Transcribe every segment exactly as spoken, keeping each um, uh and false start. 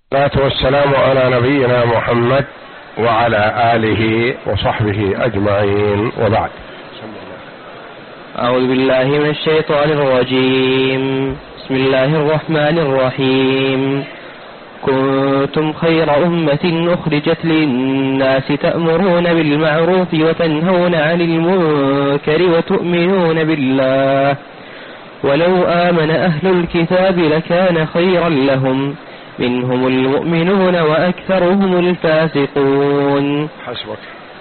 والصلاة والسلام على نبينا محمد وعلى آله وصحبه أجمعين، وبعد. أعوذ بالله من الشيطان الرجيم. بسم الله الرحمن الرحيم. كنتم خير أمة أخرجت للناس تأمرون بالمعروف وتنهون عن المنكر وتؤمنون بالله ولو آمن أهل الكتاب لكان خيرا لهم منهم المؤمنون وأكثرهم الفاسقون. حسبك.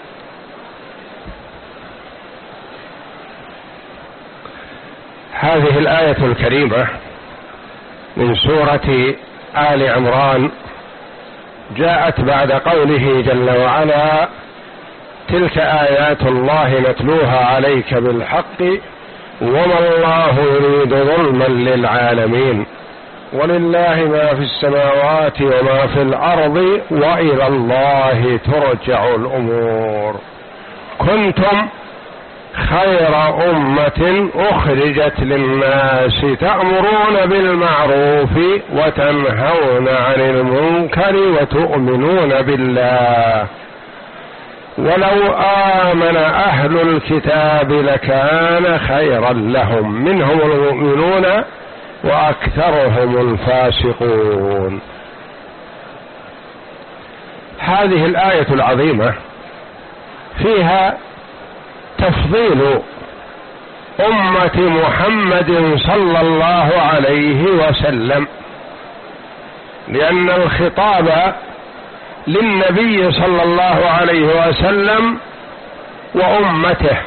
هذه الآية الكريمة من سورة آل عمران جاءت بعد قوله جل وعلا: تلك آيات الله نتلوها عليك بالحق وما الله يريد ظلما للعالمين ولله ما في السماوات وما في الأرض وإلى الله ترجع الأمور. كنتم خير أمة أخرجت للناس تأمرون بالمعروف وتنهون عن المنكر وتؤمنون بالله ولو آمن أهل الكتاب لكان خيرا لهم منهم المؤمنون وأكثرهم الفاسقون. هذه الآية العظيمة فيها تفضيل أمة محمد صلى الله عليه وسلم، لأن الخطاب للنبي صلى الله عليه وسلم وأمته.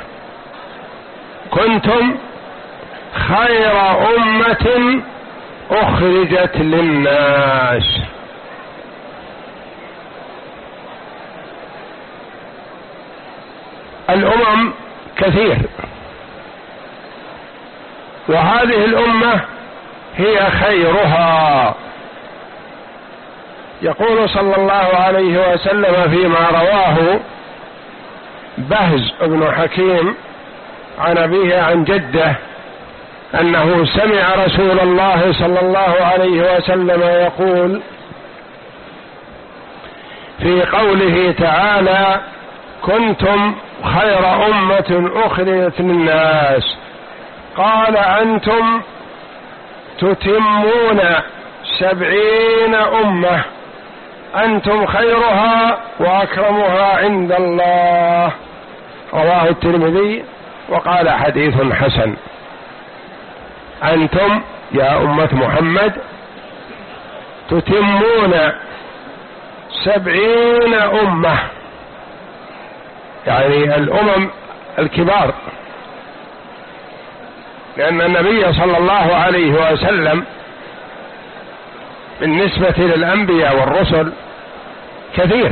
كنتم خير أمة أخرجت للناس. الأمم كثير، وهذه الأمة هي خيرها. يقول صلى الله عليه وسلم فيما رواه بهز بن حكيم عن أبيه عن جده أنه سمع رسول الله صلى الله عليه وسلم يقول في قوله تعالى: كنتم خير أمة أخرجت للناس، قال: أنتم تتمون سبعين أمة، أنتم خيرها وأكرمها عند الله. رواه الترمذي وقال حديث حسن. أنتم يا أمة محمد تتمون سبعين أمة، يعني الأمم الكبار، لأن النبي صلى الله عليه وسلم بالنسبة للأنبياء والرسل كثير،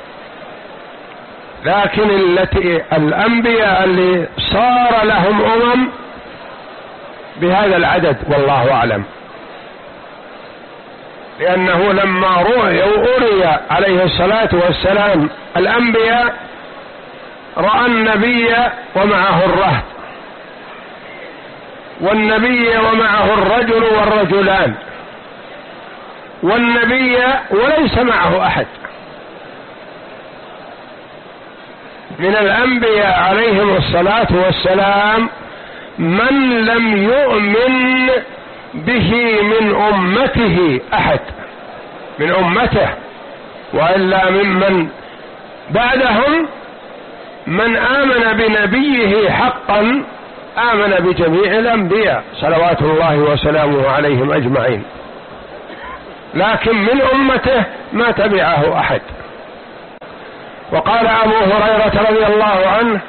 لكن التي الأنبياء اللي صار لهم أمم بهذا العدد والله أعلم، لأنه لما رؤي وأري عليه الصلاة والسلام الأنبياء رأى النبي ومعه الرهط، والنبي ومعه الرجل والرجلان، والنبي وليس معه أحد من الأنبياء عليهم الصلاة والسلام من لم يؤمن به من أمته أحد من أمته، وإلا ممن بعدهم من آمن بنبيه حقا آمن بجميع الأنبياء صلوات الله وسلامه عليهم أجمعين، لكن من أمته ما تبعه أحد. وقال أبو هريرة رضي الله عنه: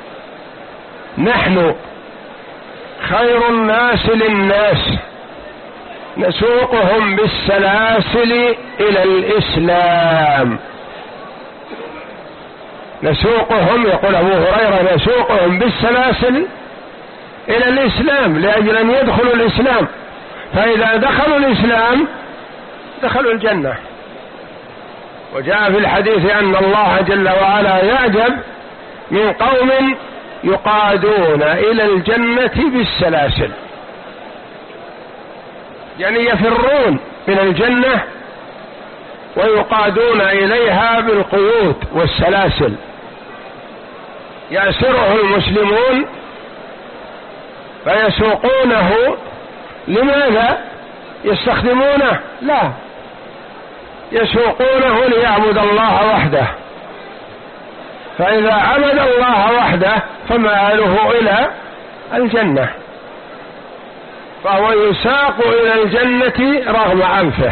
نحن خير الناس للناس نسوقهم بالسلاسل إلى الإسلام. نسوقهم، يقول أبو هريرة، نسوقهم بالسلاسل إلى الإسلام لأجل أن يدخلوا الإسلام، فإذا دخلوا الإسلام دخلوا الجنة. وجاء في الحديث أن الله جل وعلا يعجب من قوم يقادون إلى الجنة بالسلاسل، يعني يفرون من الجنة ويقادون إليها بالقيود والسلاسل، يأسره المسلمون فيسوقونه. لماذا يستخدمونه؟ لا، يسوقونه ليعبد الله وحده، فإذا عبد الله وحده فمآله إلى الجنة، فهو يساق إلى الجنة رغم أنفه.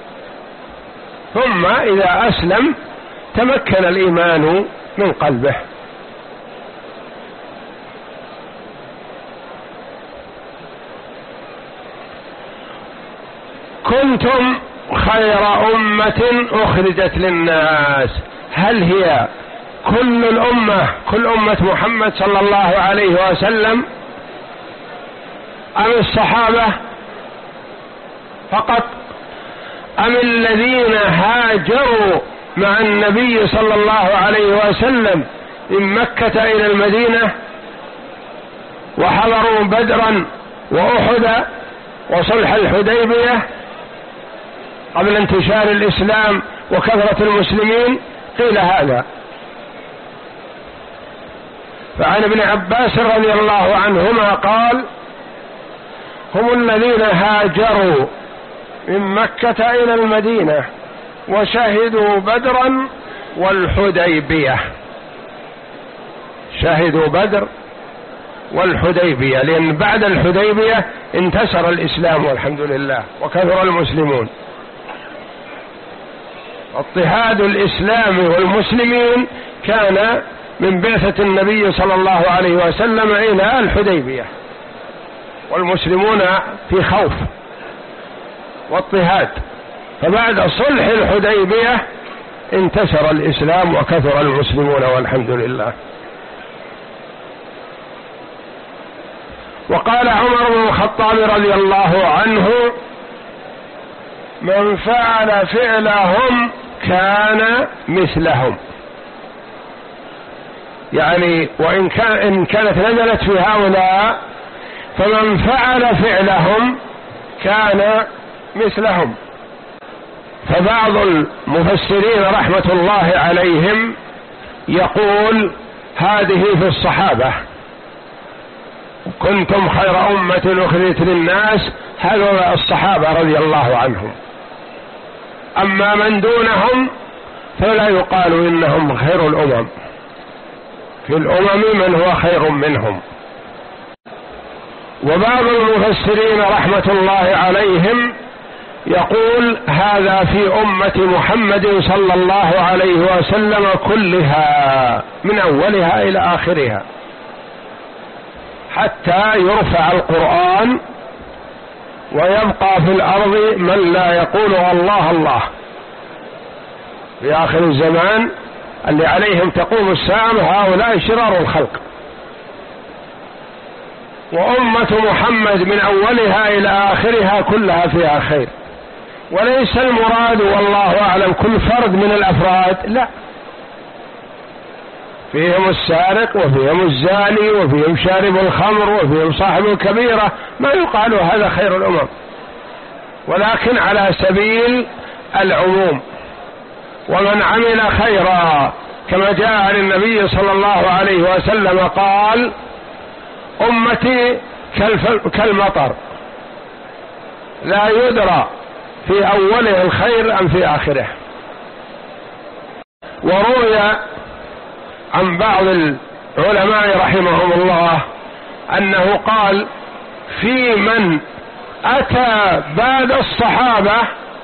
ثم إذا أسلم تمكن الإيمان من قلبه. كنتم خير أمة أخرجت للناس، هل هي كل الأمة، كل أمة محمد صلى الله عليه وسلم، أم الصحابة فقط، أم الذين هاجروا مع النبي صلى الله عليه وسلم من مكة إلى المدينة وحضروا بدرا وأحد وصلح الحديبية قبل انتشار الإسلام وكثرة المسلمين؟ قيل هذا. فعن ابن عباس رضي الله عنهما قال: هم الذين هاجروا من مكة إلى المدينة وشهدوا بدرا والحديبية. شهدوا بدر والحديبية، لأن بعد الحديبية انتشر الإسلام والحمد لله وكثر المسلمون. اضطهاد الإسلام والمسلمين كان من بعثة النبي صلى الله عليه وسلم إلى الحديبية، والمسلمون في خوف واضطهاد، فبعد صلح الحديبية انتشر الإسلام وكثر المسلمون والحمد لله. وقال عمر بن الخطاب رضي الله عنه: من فعل فعلهم كان مثلهم. يعني وإن كان إن كانت نزلت في هؤلاء، فمن فعل فعلهم كان مثلهم. فبعض المفسرين رحمة الله عليهم يقول هذه في الصحابة، كنتم خير أمة أخرجت للناس، هذول الصحابة رضي الله عنهم. أما من دونهم فلا يقال إنهم خير الأمم، في الأمم من هو خير منهم. وبعض المفسرين رحمة الله عليهم يقول هذا في أمة محمد صلى الله عليه وسلم كلها من أولها إلى آخرها، حتى يرفع القرآن ويبقى في الأرض من لا يقول الله الله في آخر الزمان، اللي عليهم تقوم الساعة هؤلاء شرار الخلق. وأمة محمد من أولها إلى آخرها كلها فيها خير، وليس المراد والله أعلم كل فرد من الأفراد، لا، فيهم السارق وفيهم الزاني وفيهم شارب الخمر وفيهم صاحب الكبيرة، ما يقال هذا خير الأمم، ولكن على سبيل العموم. ومن عمل خيرا كما جاء عن النبي صلى الله عليه وسلم قال: أمتي كالمطر لا يدرى في أوله الخير أم في آخره. وروي عن بعض العلماء رحمهم الله أنه قال: في من أتى بعد الصحابة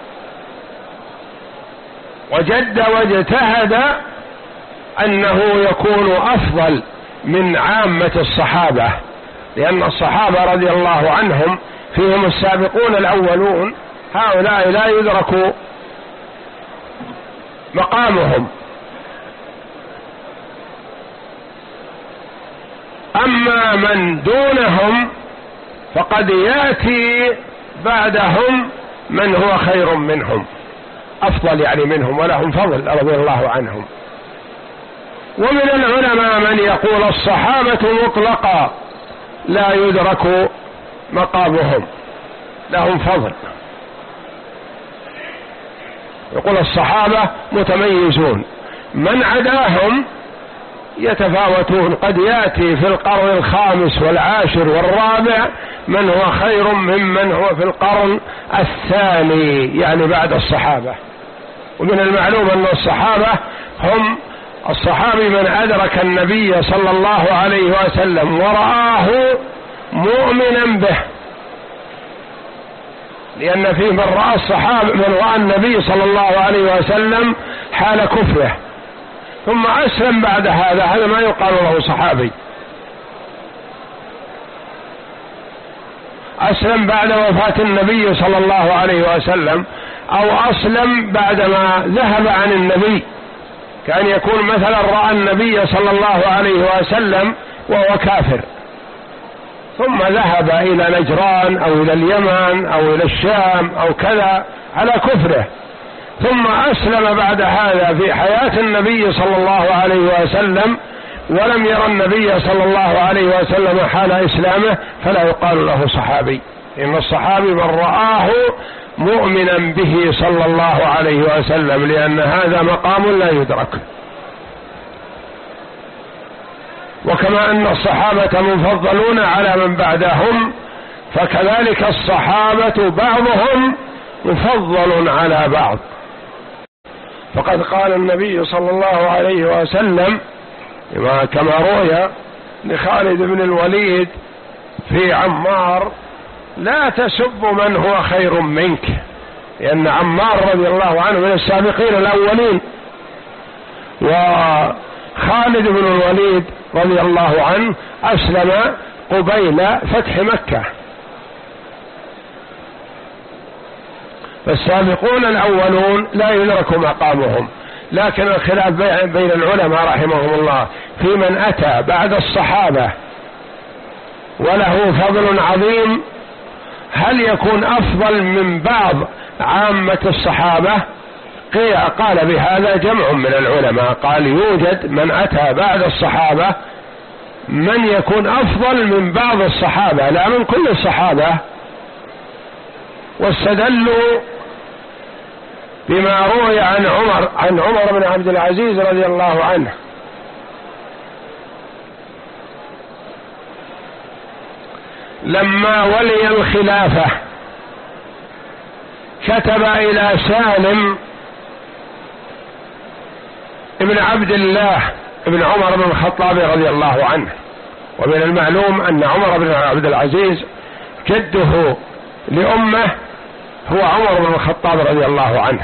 وجد واجتهد أنه يكون أفضل من عامة الصحابة، لأن الصحابة رضي الله عنهم فيهم السابقون الأولون، هؤلاء لا يدرك مقامهم. أما من دونهم فقد يأتي بعدهم من هو خير منهم، أفضل يعني منهم، ولهم فضل رضي الله عنهم. ومن العلماء من يقول الصحابة مطلقا لا يدرك مقامهم، لهم فضل. يقول الصحابة متميزون، من عداهم يتفاوتون، قد يأتي في القرن الخامس والعاشر والرابع من هو خير ممن هو في القرن الثاني يعني بعد الصحابة. ومن المعلوم أن الصحابة هم الصحابي من أدرك النبي صلى الله عليه وسلم ورآه مؤمنا به، لأن فيه من رأى الصحابة من رأى النبي صلى الله عليه وسلم حال كفره ثم أسلم بعد هذا، هذا ما يقال له صحابي. أسلم بعد وفاة النبي صلى الله عليه وسلم أو أسلم بعدما ذهب عن النبي، كأن يكون مثلا رأى النبي صلى الله عليه وسلم وهو كافر ثم ذهب إلى نجران أو إلى اليمن أو إلى الشام أو كذا على كفره، ثم أسلم بعد هذا في حياة النبي صلى الله عليه وسلم ولم يرى النبي صلى الله عليه وسلم حال إسلامه، فلا يقال له صحابي، إن الصحابي من رآه مؤمنا به صلى الله عليه وسلم، لأن هذا مقام لا يدرك. وكما أن الصحابة مفضلون على من بعدهم، فكذلك الصحابة بعضهم مفضل على بعض. فقد قال النبي صلى الله عليه وسلم كما روي لخالد بن الوليد في عمار: لا تسب من هو خير منك، لأن عمار رضي الله عنه من السابقين الأولين، وخالد بن الوليد رضي الله عنه أسلم قبيل فتح مكة. فالسابقون الأولون لا يدرك مقامهم، لكن الخلاف بين العلماء رحمهم الله في من أتى بعد الصحابة وله فضل عظيم، هل يكون أفضل من بعض عامة الصحابة؟ قال بهذا جمع من العلماء، قال يوجد من أتى بعد الصحابة من يكون أفضل من بعض الصحابة لا من كل الصحابة، واستدلوا بما روي عن عمر عن عمر بن عبد العزيز رضي الله عنه لما ولي الخلافة كتب إلى سالم ابن عبد الله ابن عمر بن الخطاب رضي الله عنه. ومن المعلوم أن عمر بن عبد العزيز جده لأمه هو عمر بن الخطاب رضي الله عنه،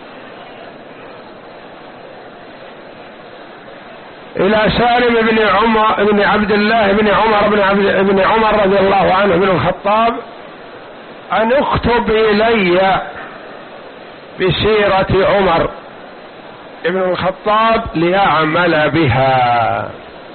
إلى سالم بن عمر بن عبد الله بن عمر بن عبد بن عمر رضي الله عنه بن الخطاب أن اكتب إلي بسيرة عمر ابن الخطاب لأعمل بها،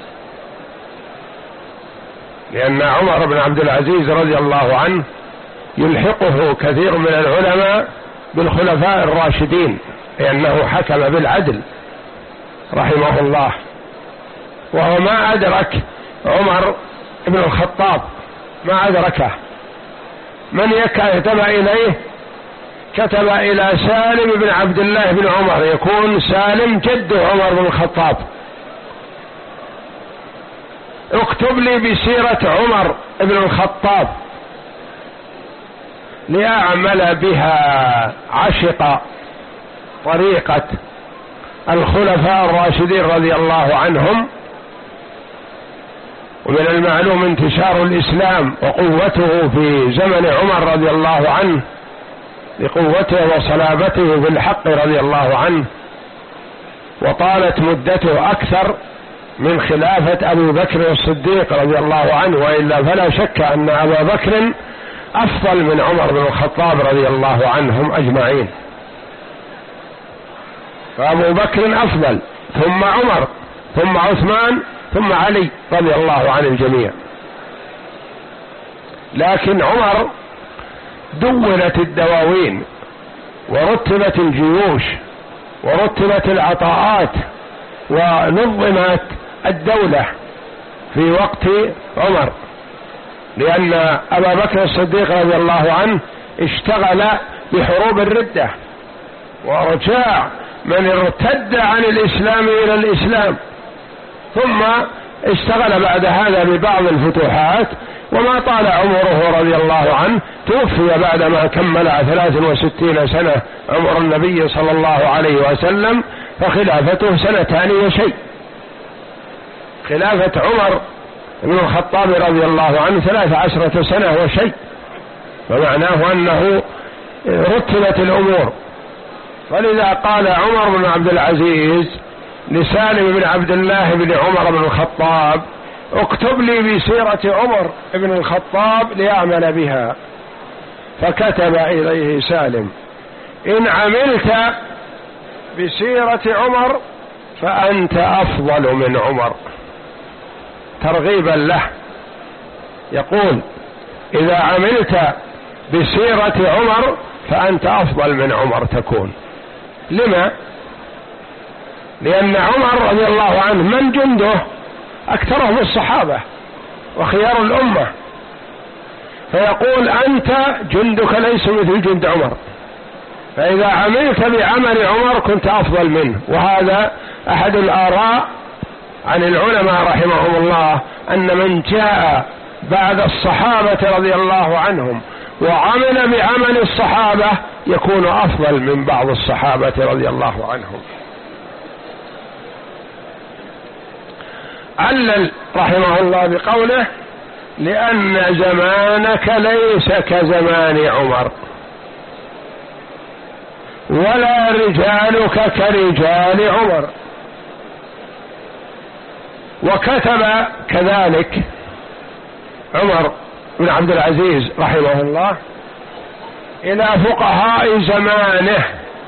لأن عمر بن عبد العزيز رضي الله عنه يلحقه كثير من العلماء بالخلفاء الراشدين، لأنه حكم بالعدل رحمه الله، وهو ما أدرك عمر بن الخطاب، ما أدركه. من كتب إليه؟ كتب إلى سالم بن عبد الله بن عمر، يكون سالم جد عمر بن الخطاب: اكتب لي بسيرة عمر بن الخطاب لأعمل بها. عشق طريقة الخلفاء الراشدين رضي الله عنهم، ومن المعلوم انتشار الإسلام وقوته في زمن عمر رضي الله عنه لقوته وصلابته في الحق رضي الله عنه، وطالت مدته أكثر من خلافة أبي بكر الصديق رضي الله عنه، وإلا فلا شك أن أبا بكر أفضل من عمر بن الخطاب رضي الله عنهم أجمعين، فأبو بكر أفضل، ثم عمر، ثم عثمان، ثم علي رضي الله عن الجميع. لكن عمر دونت الدواوين ورتبت الجيوش ورتبت العطاءات ونظمت الدولة في وقت عمر، لأن أبا بكر الصديق رضي الله عنه اشتغل بحروب الردة وارجاع من ارتد عن الإسلام إلى الإسلام، ثم اشتغل بعد هذا ببعض الفتوحات، وما طال عمره رضي الله عنه، توفي بعدما كمل ثلاث وستين سنة عمر النبي صلى الله عليه وسلم، فخلافته سنتان وشيء. خلافة عمر بن الخطاب رضي الله عنه ثلاث عشرة سنة وشيء، ومعناه أنه رتبت الأمور. ولذا قال عمر بن عبد العزيز لسالم بن عبد الله بن عمر بن الخطاب: اكتب لي بسيرة عمر بن الخطاب ليعمل بها. فكتب إليه سالم: إن عملت بسيرة عمر فأنت أفضل من عمر، ترغيبا له. يقول: إذا عملت بسيرة عمر فأنت أفضل من عمر تكون. لما؟ لأن عمر رضي الله عنه من جنده أكثرهم الصحابة وخيار الأمة، فيقول: أنت جندك ليس مثل جند عمر، فإذا عملت بعمل عمر كنت أفضل منه. وهذا أحد الآراء عن العلماء رحمهم الله، أن من جاء بعد الصحابة رضي الله عنهم وعمل بعمل الصحابة يكون أفضل من بعض الصحابة رضي الله عنهم. علل رحمه الله بقوله: لأن زمانك ليس كزمان عمر، ولا رجالك كرجال عمر. وكتب كذلك عمر بن عبد العزيز رحمه الله إلى فقهاء زمانه،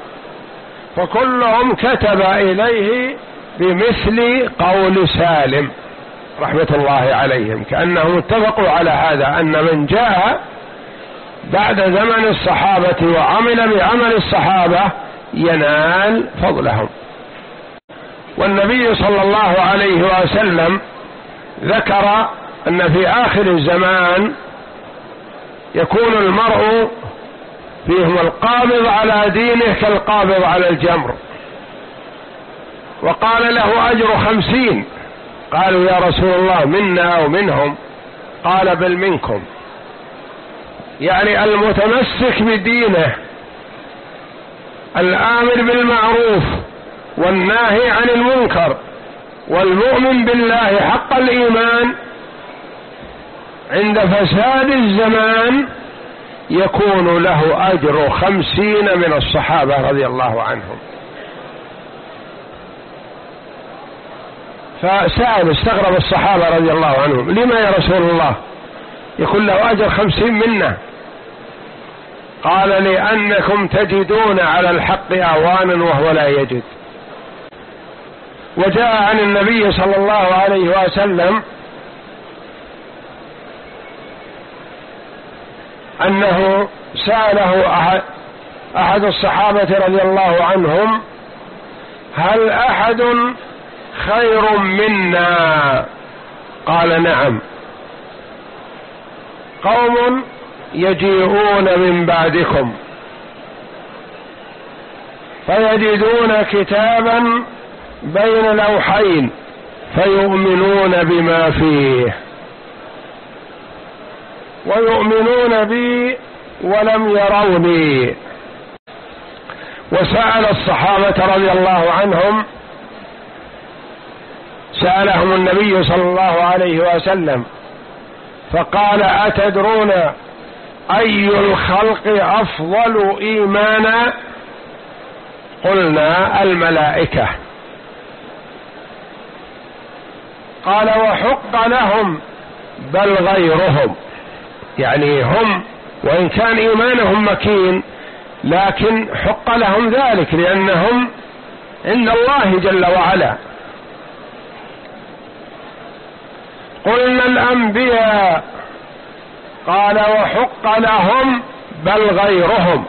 فكلهم كتب إليه بمثل قول سالم رحمة الله عليهم، كأنهم اتفقوا على هذا، أن من جاء بعد زمن الصحابة وعمل بعمل الصحابة ينال فضلهم. والنبي صلى الله عليه وسلم ذكر أن في آخر الزمان يكون المرء فيهم القابض على دينه كالقابض على الجمر، وقال له أجر خمسين. قالوا: يا رسول الله منا أو منهم؟ قال: بل منكم. يعني المتمسك بدينه، الآمر بالمعروف والناهي عن المنكر، والمؤمن بالله حق الإيمان، عند فساد الزمان يكون له أجر خمسين من الصحابة رضي الله عنهم. فسأل استغرب الصحابة رضي الله عنهم: لما يا رسول الله يكون له أجر خمسين منا؟ قال: لأنكم تجدون على الحق أعوانا وهو لا يجد. وجاء عن النبي صلى الله عليه وسلم أنه سأله أحد, أحد الصحابة رضي الله عنهم: هل أحد خير منا؟ قال: نعم، قوم يجيئون من بعدكم فيجدون كتابا بين لوحين فيؤمنون بما فيه ويؤمنون بي ولم يروني. وسأل الصحابة رضي الله عنهم سألهم النبي صلى الله عليه وسلم فقال: أتدرون أي الخلق أفضل إيمانا؟ قلنا: الملائكة. قال: وحق لهم بل غيرهم، يعني هم وإن كان إيمانهم مكين لكن حق لهم ذلك لأنهم عند الله جل وعلا. قلنا: الأنبياء. قال: وحق لهم بل غيرهم.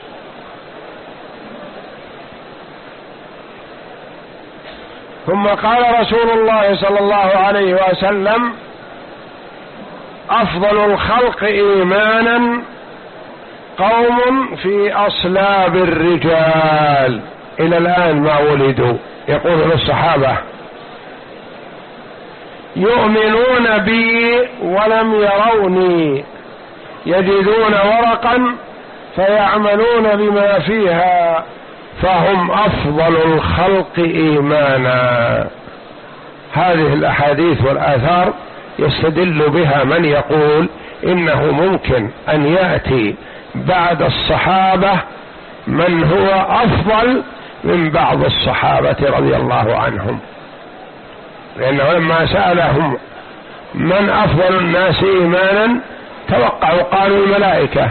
ثم قال رسول الله صلى الله عليه وسلم: أفضل الخلق إيمانا قوم في أصلاب الرجال إلى الآن ما ولدوا، يقول للصحابة يؤمنون بي ولم يروني، يجدون ورقا فيعملون بما فيها فهم أفضل الخلق إيمانا. هذه الأحاديث والآثار يستدل بها من يقول إنه ممكن أن يأتي بعد الصحابة من هو أفضل من بعض الصحابة رضي الله عنهم، لأنه لما سألهم من أفضل الناس إيمانا توقعوا قالوا الملائكة،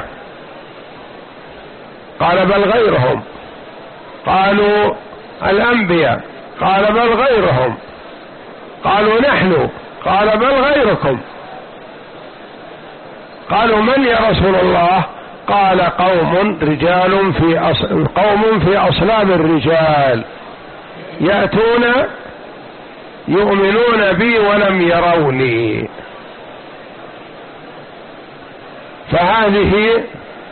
قال بل غيرهم، قالوا الأنبياء، قال بل غيرهم، قالوا نحن، قال بل غيركم، قالوا من يا رسول الله؟ قال قوم رجال في أصل قوم في أصلاب الرجال يأتون يؤمنون بي ولم يروني. فهذه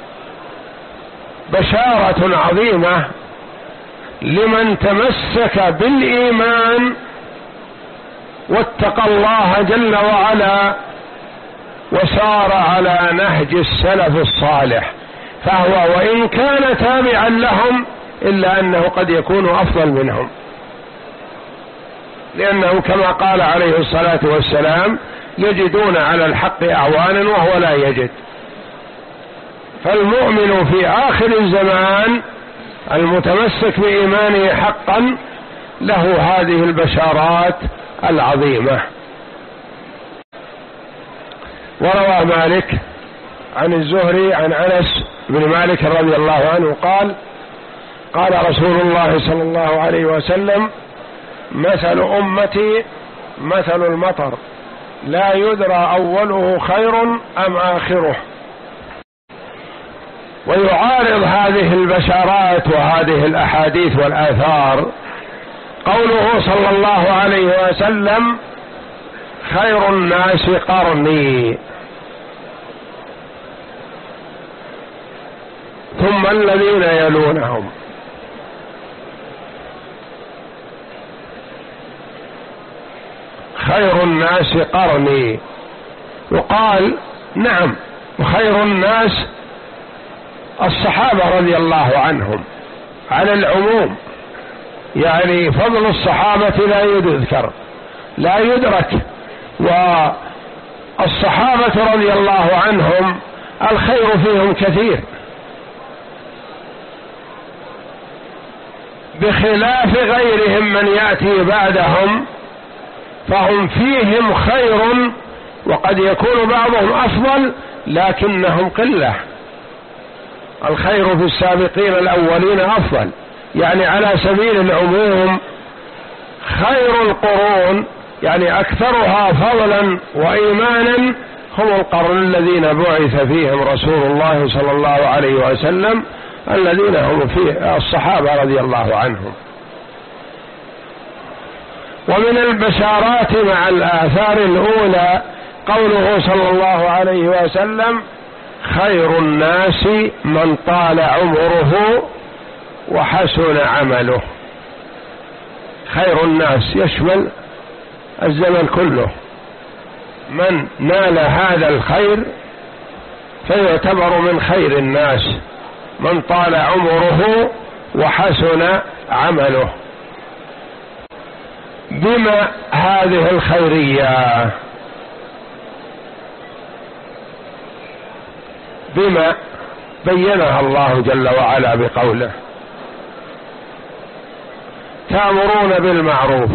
بشارة عظيمة لمن تمسك بالإيمان واتقى الله جل وعلا وسار على نهج السلف الصالح، فهو وإن كان تابعا لهم إلا أنه قد يكون أفضل منهم، لأنه كما قال عليه الصلاة والسلام يجدون على الحق أعوانا وهو لا يجد. فالمؤمن في آخر الزمان المتمسك بإيمانه حقا له هذه البشارات العظيمة. وروى مالك عن الزهري عن أنس بن مالك رضي الله عنه قال قال رسول الله صلى الله عليه وسلم مثل أمتي مثل المطر لا يدرى أوله خير أم آخره. ويعارض هذه البشارات وهذه الأحاديث والآثار قوله صلى الله عليه وسلم خير الناس قرني ثم الذين يلونهم. خير الناس قرني، وقال نعم وخير الناس الصحابة رضي الله عنهم على العموم، يعني فضل الصحابة لا يذكر لا يدرك، والصحابة رضي الله عنهم الخير فيهم كثير بخلاف غيرهم من يأتي بعدهم، فهم فيهم خير وقد يكون بعضهم أفضل لكنهم قلة. الخير في السابقين الأولين أفضل، يعني على سبيل العموم خير القرون يعني أكثرها فضلا وإيمانا هم القرن الذين بعث فيهم رسول الله صلى الله عليه وسلم الذين هم فيه الصحابة رضي الله عنهم. ومن البشارات مع الآثار الأولى قوله صلى الله عليه وسلم خير الناس من طال عمره وحسن عمله. خير الناس يشمل الزمن كله، من نال هذا الخير فيعتبر من خير الناس من طال عمره وحسن عمله. بما هذه الخيرية؟ بما بينها الله جل وعلا بقوله تأمرون بالمعروف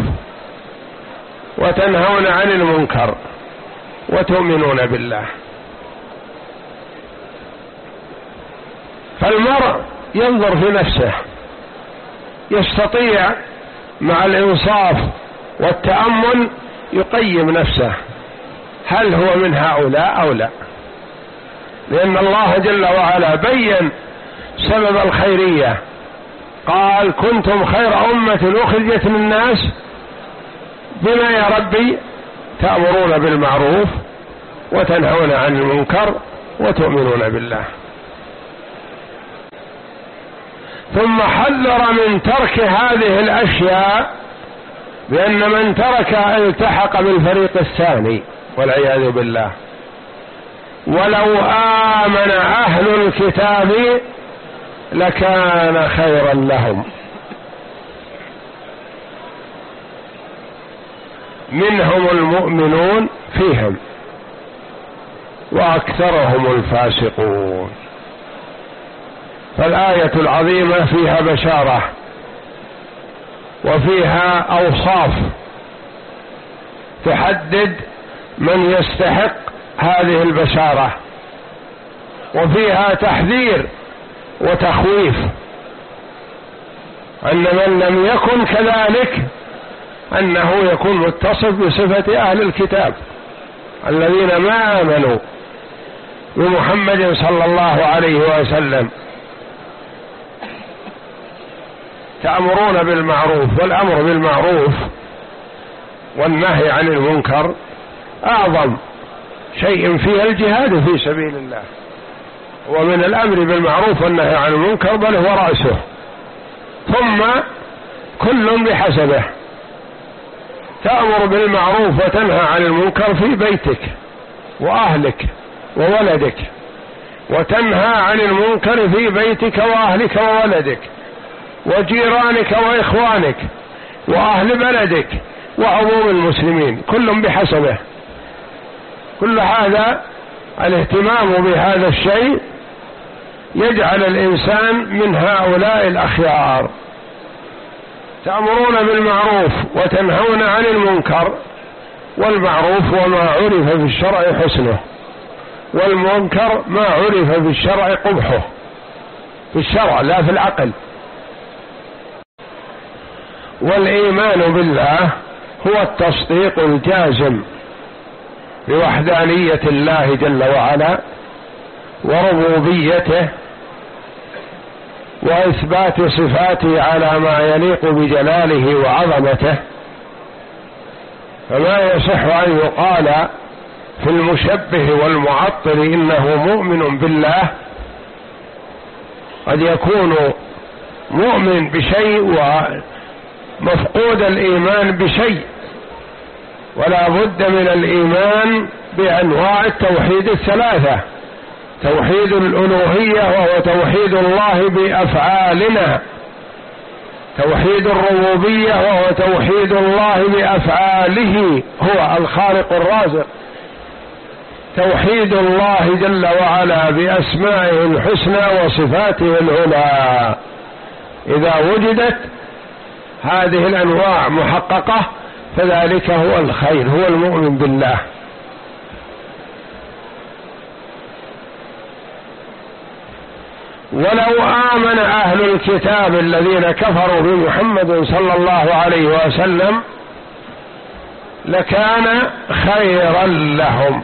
وتنهون عن المنكر وتؤمنون بالله. فالمرء ينظر في نفسه، يستطيع مع الإنصاف والتأمل يقيم نفسه هل هو من هؤلاء أو لا، لأن الله جل وعلا بين سبب الخيرية، قال كنتم خير أمة أخرجت للناس بما يا ربي تأمرون بالمعروف وتنهون عن المنكر وتؤمنون بالله. ثم حذر من ترك هذه الأشياء بأن من ترك التحق بالفريق الثاني والعياذ بالله. ولو آمن أهل الكتاب لكان خيرا لهم، منهم المؤمنون فيهم وأكثرهم الفاسقون. فالآية العظيمة فيها بشارة وفيها أوصاف تحدد من يستحق هذه البشارة، وفيها تحذير وتخويف أن من لم يكن كذلك أنه يكون متصف بصفة أهل الكتاب الذين ما آمنوا بمحمد صلى الله عليه وسلم. تأمرون بالمعروف، والأمر بالمعروف والنهي عن المنكر أعظم شيء فيها الجهاد في سبيل الله، ومن الأمر بالمعروف والنهي عن المنكر بل هو رأسه، ثم كل بحسبه. تأمر بالمعروف وتنهى عن المنكر في بيتك وأهلك وولدك، وتنهى عن المنكر في بيتك وأهلك وولدك وجيرانك وإخوانك وأهل بلدك وعموم المسلمين، كل بحسبه. كل هذا الاهتمام بهذا الشيء يجعل الإنسان من هؤلاء الأخيار. تأمرون بالمعروف وتنهون عن المنكر، والمعروف وما عرف في الشرع حسنه، والمنكر ما عرف في الشرع قبحه، في الشرع لا في العقل. والإيمان بالله هو التصديق الجازم بوحدانية الله جل وعلا وربوبيته، وإثبات صفاته على ما يليق بجلاله وعظمته. فما يصح أن يقال في المشبه والمعطل إنه مؤمن بالله، قد يكون مؤمن بشيء ومفقود الإيمان بشيء. ولا بد من الإيمان بأنواع التوحيد الثلاثة: توحيد الألوهية وهو توحيد الله بأفعالنا، توحيد الربوبية وهو توحيد الله بأفعاله هو الخالق الرازق، توحيد الله جل وعلا بأسمائه الحسنى وصفاته العلى. إذا وجدت هذه الأنواع محققة فذلك هو الخير، هو المؤمن بالله. ولو آمن أهل الكتاب الذين كفروا بمحمد صلى الله عليه وسلم لكان خيرا لهم.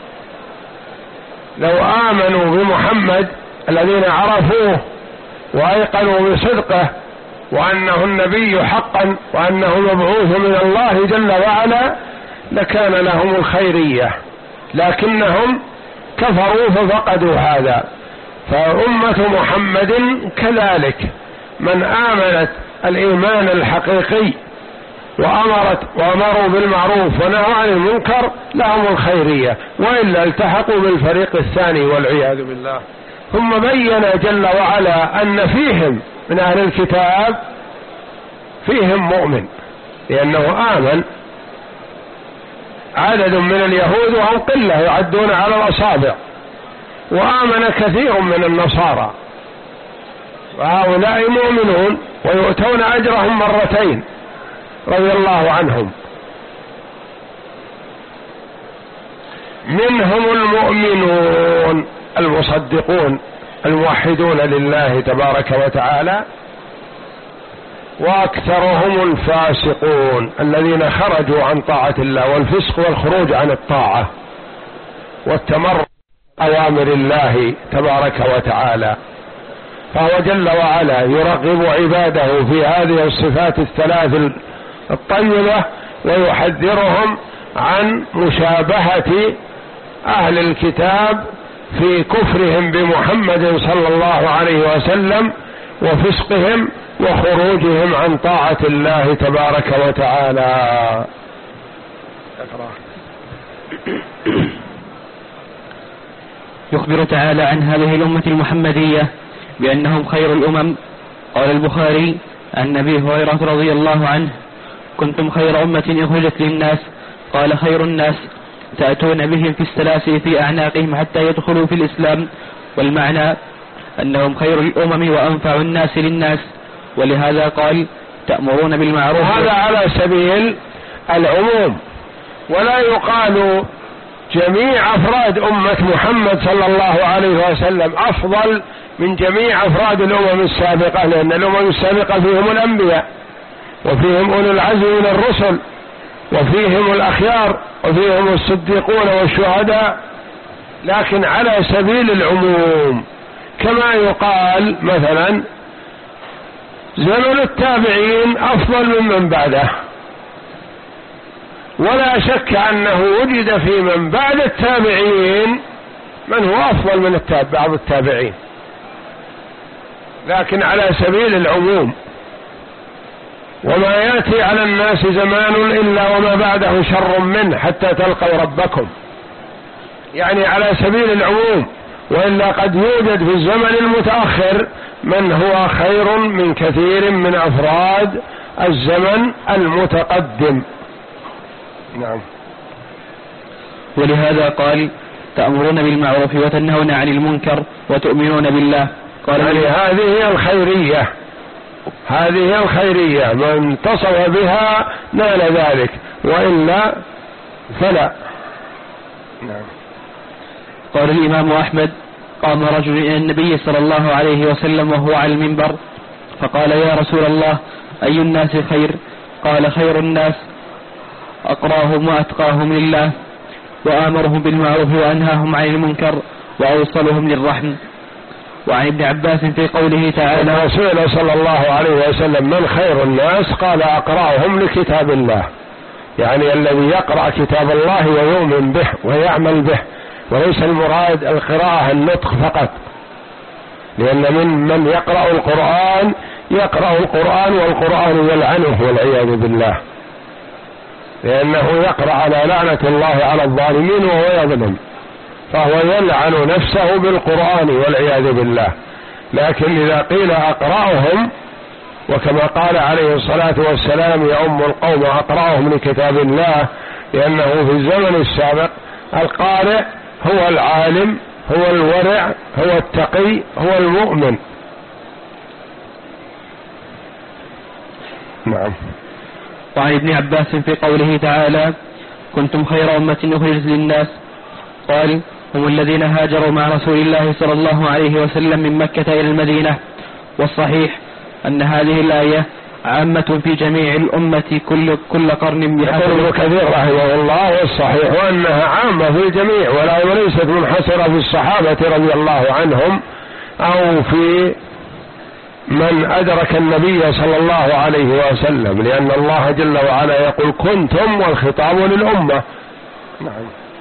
لو آمنوا بمحمد الذين عرفوه وأيقنوا بصدقه وأنه النبي حقا وأنه مبعوث من الله جل وعلا لكان لهم الخيرية، لكنهم كفروا ففقدوا هذا. فأمة محمد كذلك، من آمنت الإيمان الحقيقي وأمرت وأمروا بالمعروف ونهوا عن المنكر لهم الخيرية، وإلا التحقوا بالفريق الثاني والعياذ بالله. ثم بين جل وعلا أن فيهم من أهل الكتاب فيهم مؤمن، لأنه آمن عدد من اليهود وهم قلة يعدون على الأصابع، وآمن كثير من النصارى، وهؤلاء مؤمنون ويؤتون أجرهم مرتين رضي الله عنهم. منهم المؤمنون المصدقون الموحدون لله تبارك وتعالى، وأكثرهم الفاسقون الذين خرجوا عن طاعة الله، والفسق والخروج عن الطاعة والتمرد أوامر الله تبارك وتعالى. فهو جل وعلا يرغب عباده في هذه الصفات الثلاث الطيبة، ويحذرهم عن مشابهة أهل الكتاب في كفرهم بمحمد صلى الله عليه وسلم وفسقهم وخروجهم عن طاعة الله تبارك وتعالى. يخبر تعالى عن هذه الأمة المحمدية بأنهم خير الأمم. قال البخاري عن أبي هريرة رضي الله عنه: كنتم خير أمة أخرجت للناس. قال: خير الناس تأتون بهم في السلاسل في أعناقهم حتى يدخلوا في الإسلام. والمعنى أنهم خير الأمم وأنفع الناس للناس، ولهذا قال: تأمرون بالمعروف. هذا على سبيل العموم، ولا يقال جميع أفراد أمة محمد صلى الله عليه وسلم أفضل من جميع أفراد الأمم السابقة، لأن الأمم السابقة فيهم الأنبياء وفيهم أولو العزم من الرسل وفيهم الأخيار وفيهم الصديقون والشهداء، لكن على سبيل العموم. كما يقال مثلا زمن التابعين أفضل ممن بعده، ولا شك أنه وجد في من بعد التابعين من هو أفضل من بعض التابعين، لكن على سبيل العموم. وما يأتي على الناس زمان إلا وما بعده شر منه حتى تلقوا ربكم، يعني على سبيل العموم. وإلا قد يوجد في الزمن المتأخر من هو خير من كثير من أفراد الزمن المتقدم. نعم. ولهذا قال: تأمرون بالمعروف وتنهون عن المنكر وتؤمنون بالله. قال: يعني هذه هي الخيرية، هذه هي الخيرية، من اتصف بها نال ذلك، وإلا فلا. نعم. قال الإمام أحمد: قام رجل إلى النبي صلى الله عليه وسلم وهو على المنبر فقال: يا رسول الله، أي الناس خير؟ قال: خير الناس أقراهم وأتقاهم لله، وآمرهم بالمعروف وأنهاهم عن المنكر، وأوصلهم للرحم. وعن ابن عباس في قوله تعالى: رسول صلى الله عليه وسلم من خير الناس؟ قال: أقرأهم لكتاب الله، يعني الذي يقرأ كتاب الله ويؤمن به ويعمل به، وليس المراد القراءة النطق فقط، لأن من من يقرأ القرآن يقرأ القرآن والقرآن يلعنه والعياذ بالله، لأنه يقرأ على لعنة الله على الظالمين وهو يظلم، فهو يلعن نفسه بالقرآن والعياذ بالله. لكن إذا قيل أقرأهم، وكما قال عليه الصلاة والسلام: يؤم القوم أقرأهم لكتاب الله، لأنه في الزمن السابق القارئ هو العالم، هو الورع، هو التقي، هو المؤمن. نعم. وعن ابن عباس في قوله تعالى: كنتم خير أمة أخرجت للناس. قال: هم الذين هاجروا مع رسول الله صلى الله عليه وسلم من مكة إلى المدينة. والصحيح أن هذه الآية عامة في جميع الأمة كل كل قرن بحسب. يقول ابن كثير رحمه الله: والصحيح أنها عامة في الجميع، ولا وليست منحصرة في الصحابة رضي الله عنهم أو في من أدرك النبي صلى الله عليه وسلم، لأن الله جل وعلا يقول: كنتم، والخطاب للأمة. نعم.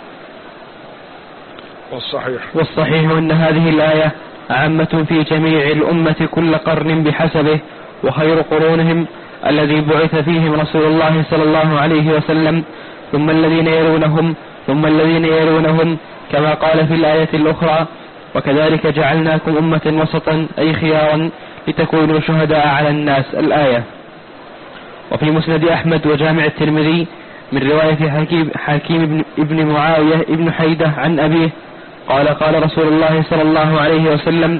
والصحيح والصحيح أن هذه الآية عامة في جميع الأمة كل قرن بحسبه، وخير قرونهم الذي بعث فيهم رسول الله صلى الله عليه وسلم، ثم الذين يلونهم، ثم الذين يلونهم، كما قال في الآية الأخرى: وكذلك جعلناكم أمة وسطا، أي خيارا، لتكونوا شهداء على الناس. الآية. وفي مسند أحمد وجامع الترمذي من رواية حكيم, حكيم ابن معاوية ابن حيدة عن أبيه قال: قال رسول الله صلى الله عليه وسلم: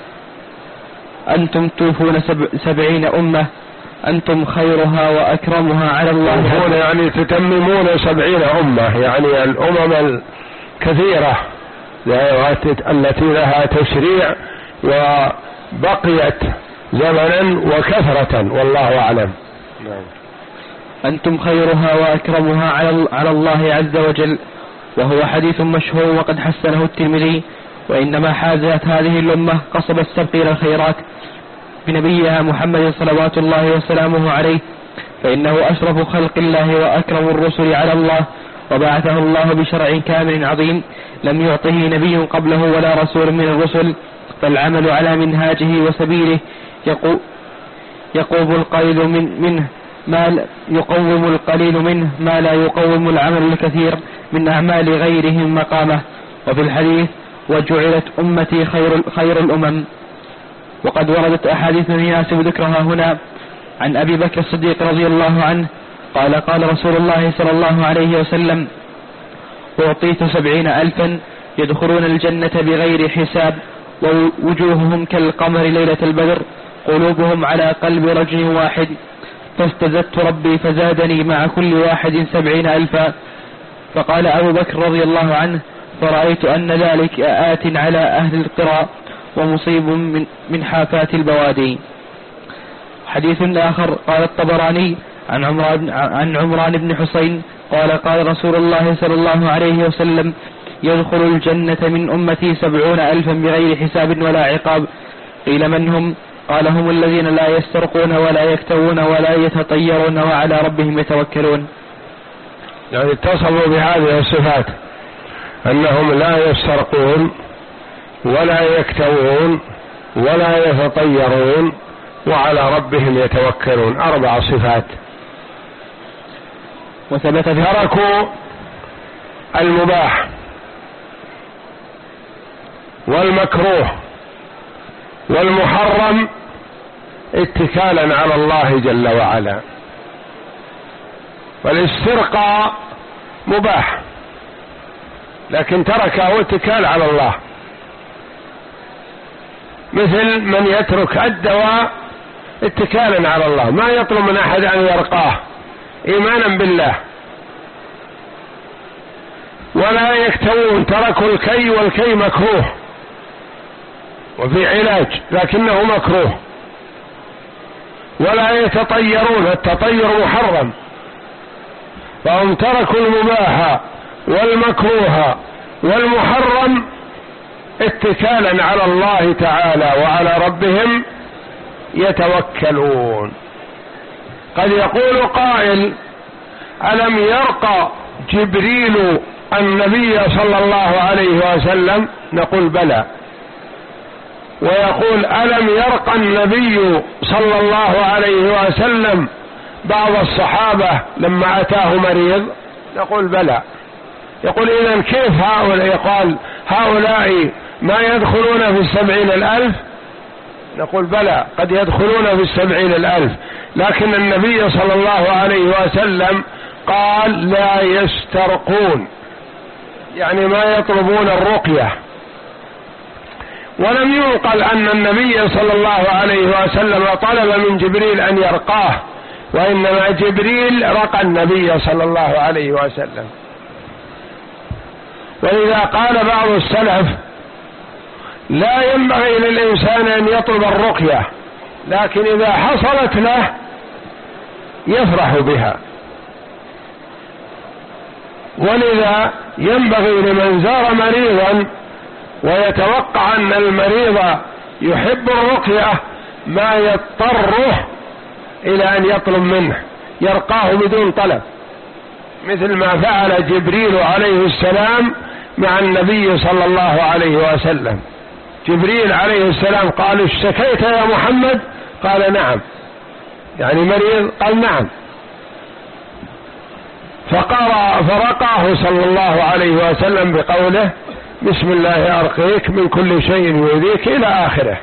أنتم توفون سب سبعين أمة، أنتم خيرها وأكرمها على الله. توفون يعني تتممون سبعين أمة، يعني الأمم الكثيرة التي لها تشريع وبقيت زمنا وكثرة، والله أعلم. نعم. أنتم خيرها وأكرمها على الله عز وجل. وهو حديث مشهور وقد حسنه الترمذي. وإنما حازت هذه الأمة قصب السبق إلى الخيرات بنبيها محمد صلوات الله وسلامه عليه، فإنه أشرف خلق الله وأكرم الرسل على الله، وبعثه الله بشرع كامل عظيم لم يعطه نبي قبله ولا رسول من الرسل، فالعمل على منهاجه وسبيله يقوم القليل من منه ما يقوم القليل منه ما لا يقوم العمل الكثير من أعمال غيرهم مقامه. وفي الحديث وجعلت أمتي خير, خير الأمم. وقد وردت أحاديث يناسب ذكرها هنا. عن أبي بكر الصديق رضي الله عنه قال قال رسول الله صلى الله عليه وسلم أعطيت سبعين ألفا يدخلون الجنة بغير حساب ووجوههم كالقمر ليلة البدر قلوبهم على قلب رجل واحد فاستزدت ربي فزادني مع كل واحد سبعين ألفا. فقال أبو بكر رضي الله عنه فرأيت أن ذلك آت على أهل القرى ومصيب من, من حافات البوادي. حديث آخر قال الطبراني عن عمران, عن عمران بن حسين قال قال رسول الله صلى الله عليه وسلم يدخل الجنة من أمتي سبعون ألفا بغير حساب ولا عقاب. قيل من هم؟ قال هم الذين لا يسترقون ولا يكتوون ولا يتطيرون وعلى ربهم يتوكلون. يعني اتصلوا بهذه الصفات أنهم لا يسترقون ولا يكتوون ولا يتطيرون وعلى ربهم يتوكلون. أربع صفات. وثبت تركوا المباح والمكروه والمحرم اتكالا على الله جل وعلا. والاسترقاء مباح لكن تركه اتكال على الله، مثل من يترك الدواء اتكالا على الله، ما يطلب من أحد أن يرقاه إيمانا بالله. ولا يكتوون، تركوا الكي والكي مكروه وفي علاج لكنه مكروه. ولا يتطيرون، التطير محرم، فهم تركوا المباح والمكروه والمحرم اتكالا على الله تعالى وعلى ربهم يتوكلون. قد يقول قائل ألم يرقى جبريل النبي صلى الله عليه وسلم؟ نقول بلى. ويقول ألم يرقى النبي صلى الله عليه وسلم بعض الصحابة لما أتاه مريض؟ نقول بلى. يقول إذن كيف هؤلاء يقال هؤلاء ما يدخلون في السبعين الألف؟ نقول بلى قد يدخلون في السبعين الألف، لكن النبي صلى الله عليه وسلم قال لا يسترقون، يعني ما يطلبون الرقية. ولم ينقل أن النبي صلى الله عليه وسلم طلب من جبريل أن يرقاه، وإنما جبريل رقى النبي صلى الله عليه وسلم. ولذا قال بعض السلف لا ينبغي للإنسان أن يطلب الرقية، لكن إذا حصلت له يفرح بها. ولذا ينبغي لمن زار مريضا ويتوقع أن المريض يحب الرقية ما يضطره إلى أن يطلب منه، يرقاه بدون طلب، مثل ما فعل جبريل عليه السلام مع النبي صلى الله عليه وسلم. جبريل عليه السلام قال اشتكيت يا محمد؟ قال نعم، يعني مريض؟ قال نعم. فقرأ فرقاه صلى الله عليه وسلم بقوله بسم الله أرقيك من كل شيء يؤذيك إلى آخره.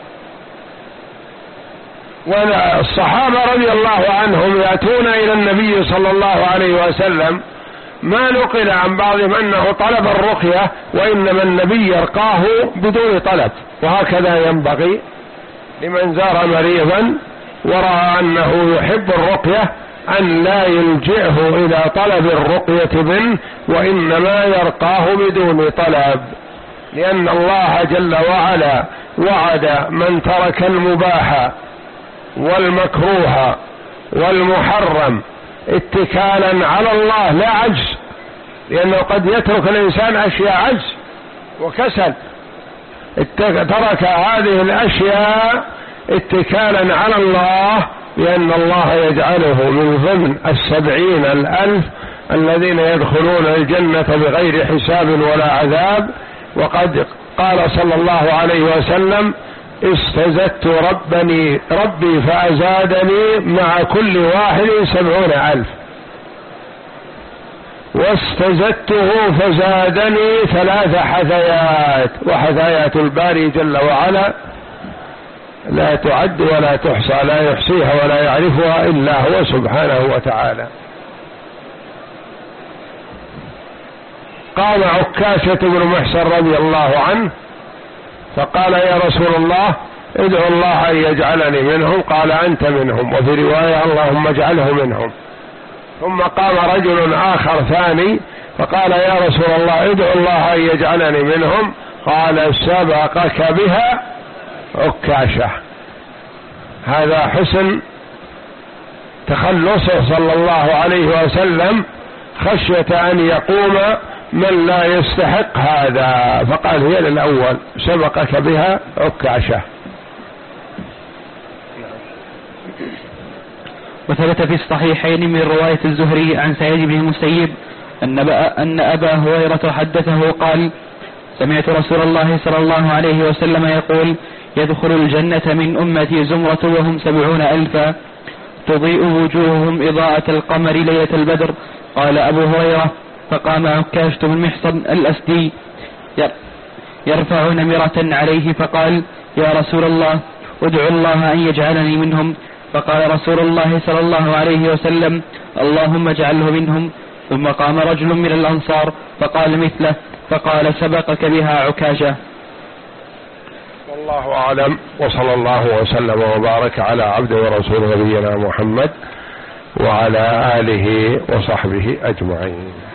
والصحابة رضي الله عنهم يأتون إلى النبي صلى الله عليه وسلم، ما نقل عن بعضهم أنه طلب الرقية، وإنما النبي يرقاه بدون طلب. وهكذا ينبغي لمن زار مريضا ورأى أنه يحب الرقية أن لا يلجئه إلى طلب الرقية منه، وإنما يرقاه بدون طلب، لأن الله جل وعلا وعد من ترك المباح والمكروه والمحرم اتكالا على الله لا عجز، لأنه قد يترك الإنسان أشياء عجز وكسل، ترك هذه الأشياء اتكالا على الله، لأن الله يجعله من ضمن السبعين الألف الذين يدخلون الجنة بغير حساب ولا عذاب. وقد قال صلى الله عليه وسلم استزدت ربني ربي فأزادني مع كل واحد سبعون ألف، واستزدته فزادني ثلاث حثيات، وحثايات الباري جل وعلا لا تعد ولا تحصى، لا يحصيها ولا يعرفها إلا هو سبحانه وتعالى. قام عكاشة بن محصن رضي الله عنه فقال يا رسول الله ادعو الله أن يجعلني منهم، قال أنت منهم، وفي رواية اللهم اجعله منهم. ثم قام رجل آخر ثاني فقال يا رسول الله ادعو الله أن يجعلني منهم، قال سبقك بها عكاشة. هذا حسن تخلصه صلى الله عليه وسلم خشية أن يقوم من لا يستحق هذا، فقال هي للأول سبقك بها عكاشة. وثبت في الصحيحين من رواية الزهري عن سعيد بن المسيب أن أبا هريرة حدثه قال سمعت رسول الله صلى الله عليه وسلم يقول يدخل الجنة من أمتي زمرة وهم سبعون ألفا تضيء وجوههم إضاءة القمر ليلة البدر. قال أبو هريرة فقام عكاشة بن محصن الأسدي يرفع نمرة عليه فقال يا رسول الله ادعو الله أن يجعلني منهم، فقال رسول الله صلى الله عليه وسلم اللهم اجعله منهم. ثم قام رجل من الأنصار فقال مثله، فقال سبقك بها عكاشة. والله أعلم، وصلى الله وسلم وبارك على عبده ورسوله نبينا محمد وعلى آله وصحبه أجمعين.